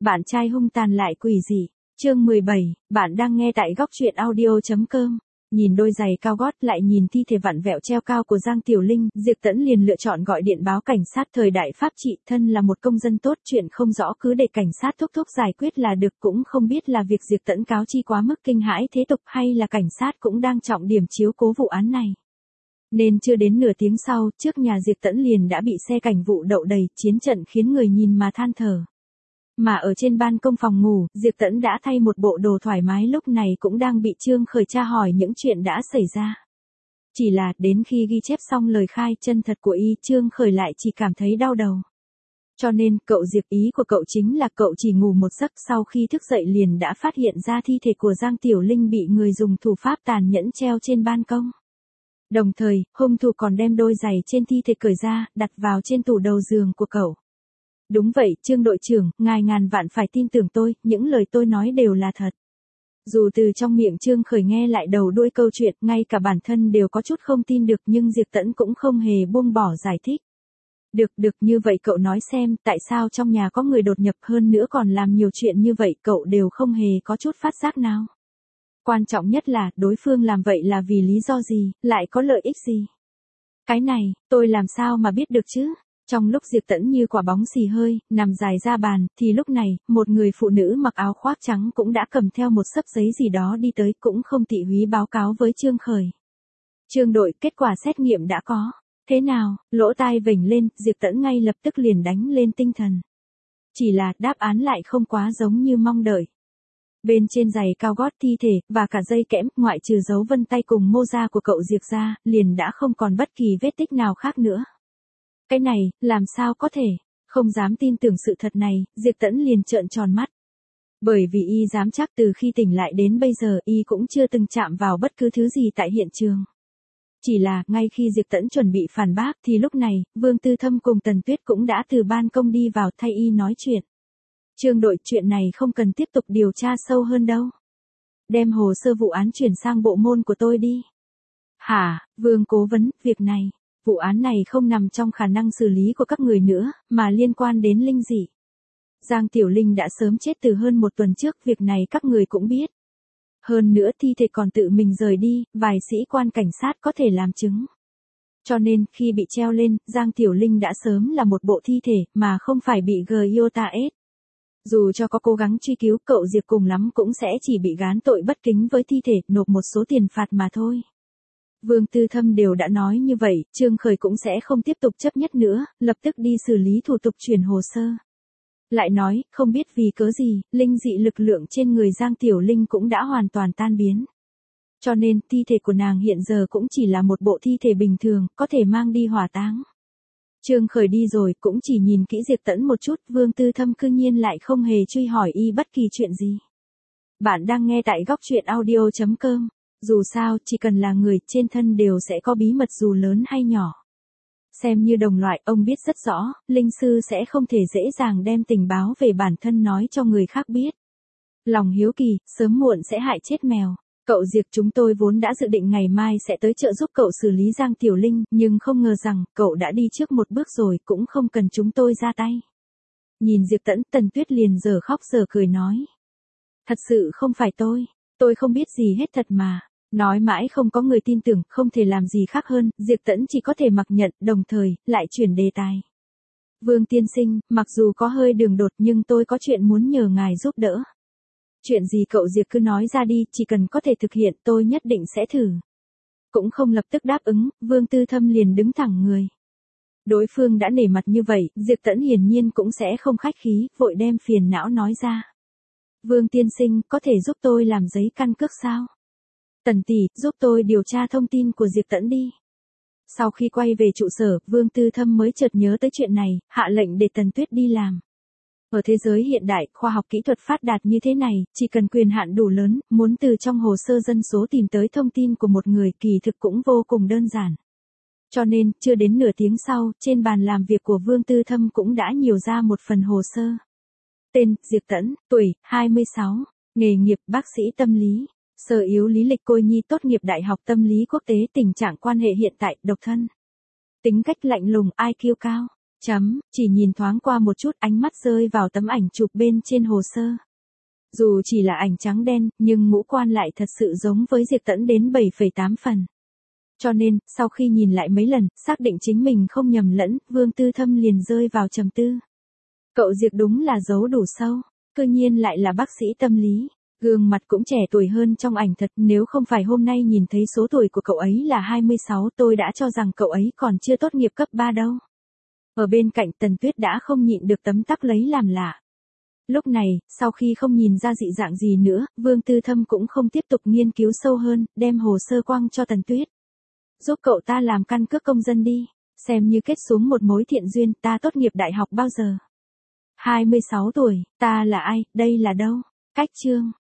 Bạn trai hung tàn lại quỷ dị. Chương 17, bạn đang nghe tại góc truyện audio.com. Nhìn đôi giày cao gót lại nhìn thi thể vặn vẹo treo cao của Giang Tiểu Linh, Diệp Tẫn liền lựa chọn gọi điện báo cảnh sát. Thời đại pháp trị, thân là một công dân tốt, chuyện không rõ cứ để cảnh sát thúc giải quyết là được. Cũng không biết là việc Diệp Tẫn cáo chi quá mức kinh hãi thế tục hay là cảnh sát cũng đang trọng điểm chiếu cố vụ án này. Nên chưa đến nửa tiếng sau, trước nhà Diệp Tẫn liền đã bị xe cảnh vụ đậu đầy, chiến trận khiến người nhìn mà than thở. Mà ở trên ban công phòng ngủ, Diệp Tẫn đã thay một bộ đồ thoải mái, lúc này cũng đang bị Trương Khởi tra hỏi những chuyện đã xảy ra. Chỉ là, đến khi ghi chép xong lời khai chân thật của y, Trương Khởi lại chỉ cảm thấy đau đầu. Cho nên, cậu Diệp, ý của cậu chính là cậu chỉ ngủ một giấc, sau khi thức dậy liền đã phát hiện ra thi thể của Giang Tiểu Linh bị người dùng thủ pháp tàn nhẫn treo trên ban công. Đồng thời, hung thủ còn đem đôi giày trên thi thể cởi ra, đặt vào trên tủ đầu giường của cậu. Đúng vậy, Trương đội trưởng, ngài ngàn vạn phải tin tưởng tôi, những lời tôi nói đều là thật. Dù từ trong miệng Trương Khởi nghe lại đầu đuôi câu chuyện, ngay cả bản thân đều có chút không tin được, nhưng Diệp Tẫn cũng không hề buông bỏ giải thích. Được, như vậy cậu nói xem, tại sao trong nhà có người đột nhập, hơn nữa còn làm nhiều chuyện như vậy, cậu đều không hề có chút phát giác nào? Quan trọng nhất là, đối phương làm vậy là vì lý do gì, lại có lợi ích gì? Cái này, tôi làm sao mà biết được chứ? Trong lúc Diệp Tẫn như quả bóng xì hơi, nằm dài ra bàn, thì lúc này, một người phụ nữ mặc áo khoác trắng cũng đã cầm theo một xấp giấy gì đó đi tới, cũng không tị húy báo cáo với Trương Khởi. Trương đội, kết quả xét nghiệm đã có. Thế nào? Lỗ tai vểnh lên, Diệp Tẫn ngay lập tức liền đánh lên tinh thần. Chỉ là, đáp án lại không quá giống như mong đợi. Bên trên giày cao gót thi thể, và cả dây kẽm, ngoại trừ dấu vân tay cùng mô da của cậu Diệp ra, liền đã không còn bất kỳ vết tích nào khác nữa. Cái này, làm sao có thể? Không dám tin tưởng sự thật này, Diệp Tẫn liền trợn tròn mắt. Bởi vì y dám chắc từ khi tỉnh lại đến bây giờ y cũng chưa từng chạm vào bất cứ thứ gì tại hiện trường. Chỉ là, ngay khi Diệp Tẫn chuẩn bị phản bác thì lúc này, Vương Tư Thâm cùng Tần Tuyết cũng đã từ ban công đi vào thay y nói chuyện. Trương đội, chuyện này không cần tiếp tục điều tra sâu hơn đâu. Đem hồ sơ vụ án chuyển sang bộ môn của tôi đi. Hả, Vương cố vấn, việc này. Vụ án này không nằm trong khả năng xử lý của các người nữa, mà liên quan đến linh dị. Giang Tiểu Linh đã sớm chết từ hơn một tuần trước, việc này các người cũng biết. Hơn nữa thi thể còn tự mình rời đi, vài sĩ quan cảnh sát có thể làm chứng. Cho nên, khi bị treo lên, Giang Tiểu Linh đã sớm là một bộ thi thể, mà không phải bị Giota ép. Dù cho có cố gắng truy cứu, cậu Diệp cùng lắm cũng sẽ chỉ bị gán tội bất kính với thi thể, nộp một số tiền phạt mà thôi. Vương Tư Thâm đều đã nói như vậy, Trương Khởi cũng sẽ không tiếp tục chấp nhất nữa, lập tức đi xử lý thủ tục chuyển hồ sơ. Lại nói, không biết vì cớ gì, linh dị lực lượng trên người Giang Tiểu Linh cũng đã hoàn toàn tan biến. Cho nên, thi thể của nàng hiện giờ cũng chỉ là một bộ thi thể bình thường, có thể mang đi hỏa táng. Trương Khởi đi rồi, cũng chỉ nhìn kỹ Diệp Tẫn một chút, Vương Tư Thâm cư nhiên lại không hề truy hỏi y bất kỳ chuyện gì. Bạn đang nghe tại góc truyện audio.com. Dù sao, chỉ cần là người, trên thân đều sẽ có bí mật dù lớn hay nhỏ. Xem như đồng loại, ông biết rất rõ, linh sư sẽ không thể dễ dàng đem tình báo về bản thân nói cho người khác biết. Lòng hiếu kỳ, sớm muộn sẽ hại chết mèo. Cậu Diệp, chúng tôi vốn đã dự định ngày mai sẽ tới trợ giúp cậu xử lý Giang Tiểu Linh, nhưng không ngờ rằng, cậu đã đi trước một bước rồi, cũng không cần chúng tôi ra tay. Nhìn Diệp Tẫn, Tần Tuyết liền giờ khóc giờ cười nói. Thật sự không phải tôi không biết gì hết thật mà. Nói mãi không có người tin tưởng, không thể làm gì khác hơn, Diệp Tẫn chỉ có thể mặc nhận, đồng thời, lại chuyển đề tài. Vương tiên sinh, mặc dù có hơi đường đột nhưng tôi có chuyện muốn nhờ ngài giúp đỡ. Chuyện gì cậu Diệp cứ nói ra đi, chỉ cần có thể thực hiện tôi nhất định sẽ thử. Cũng không lập tức đáp ứng, Vương Tư Thâm liền đứng thẳng người. Đối phương đã nể mặt như vậy, Diệp Tẫn hiển nhiên cũng sẽ không khách khí, vội đem phiền não nói ra. Vương tiên sinh, có thể giúp tôi làm giấy căn cước sao? Tần tỷ, giúp tôi điều tra thông tin của Diệp Tẫn đi. Sau khi quay về trụ sở, Vương Tư Thâm mới chợt nhớ tới chuyện này, hạ lệnh để Tần Tuyết đi làm. Ở thế giới hiện đại, khoa học kỹ thuật phát đạt như thế này, chỉ cần quyền hạn đủ lớn, muốn từ trong hồ sơ dân số tìm tới thông tin của một người kỳ thực cũng vô cùng đơn giản. Cho nên, chưa đến nửa tiếng sau, trên bàn làm việc của Vương Tư Thâm cũng đã nhiều ra một phần hồ sơ. Tên, Diệp Tẫn, tuổi, 26, nghề nghiệp, bác sĩ tâm lý. Sở yếu lý lịch cô nhi tốt nghiệp Đại học Tâm lý Quốc tế, tình trạng quan hệ hiện tại, độc thân. Tính cách lạnh lùng, IQ cao. Chỉ nhìn thoáng qua một chút, ánh mắt rơi vào tấm ảnh chụp bên trên hồ sơ. Dù chỉ là ảnh trắng đen, nhưng ngũ quan lại thật sự giống với Diệp Tẫn đến 7,8 phần. Cho nên, sau khi nhìn lại mấy lần, xác định chính mình không nhầm lẫn, Vương Tư Thâm liền rơi vào trầm tư. Cậu Diệp đúng là giấu đủ sâu, cư nhiên lại là bác sĩ tâm lý. Gương mặt cũng trẻ tuổi hơn trong ảnh thật, nếu không phải hôm nay nhìn thấy số tuổi của cậu ấy là 26, tôi đã cho rằng cậu ấy còn chưa tốt nghiệp cấp 3 đâu. Ở bên cạnh Tần Tuyết đã không nhịn được tấm tắc lấy làm lạ. Lúc này, sau khi không nhìn ra dị dạng gì nữa, Vương Tư Thâm cũng không tiếp tục nghiên cứu sâu hơn, đem hồ sơ quăng cho Tần Tuyết. Giúp cậu ta làm căn cước công dân đi, xem như kết xuống một mối thiện duyên. Ta tốt nghiệp đại học bao giờ? 26 tuổi, ta là ai, đây là đâu? Cách chương.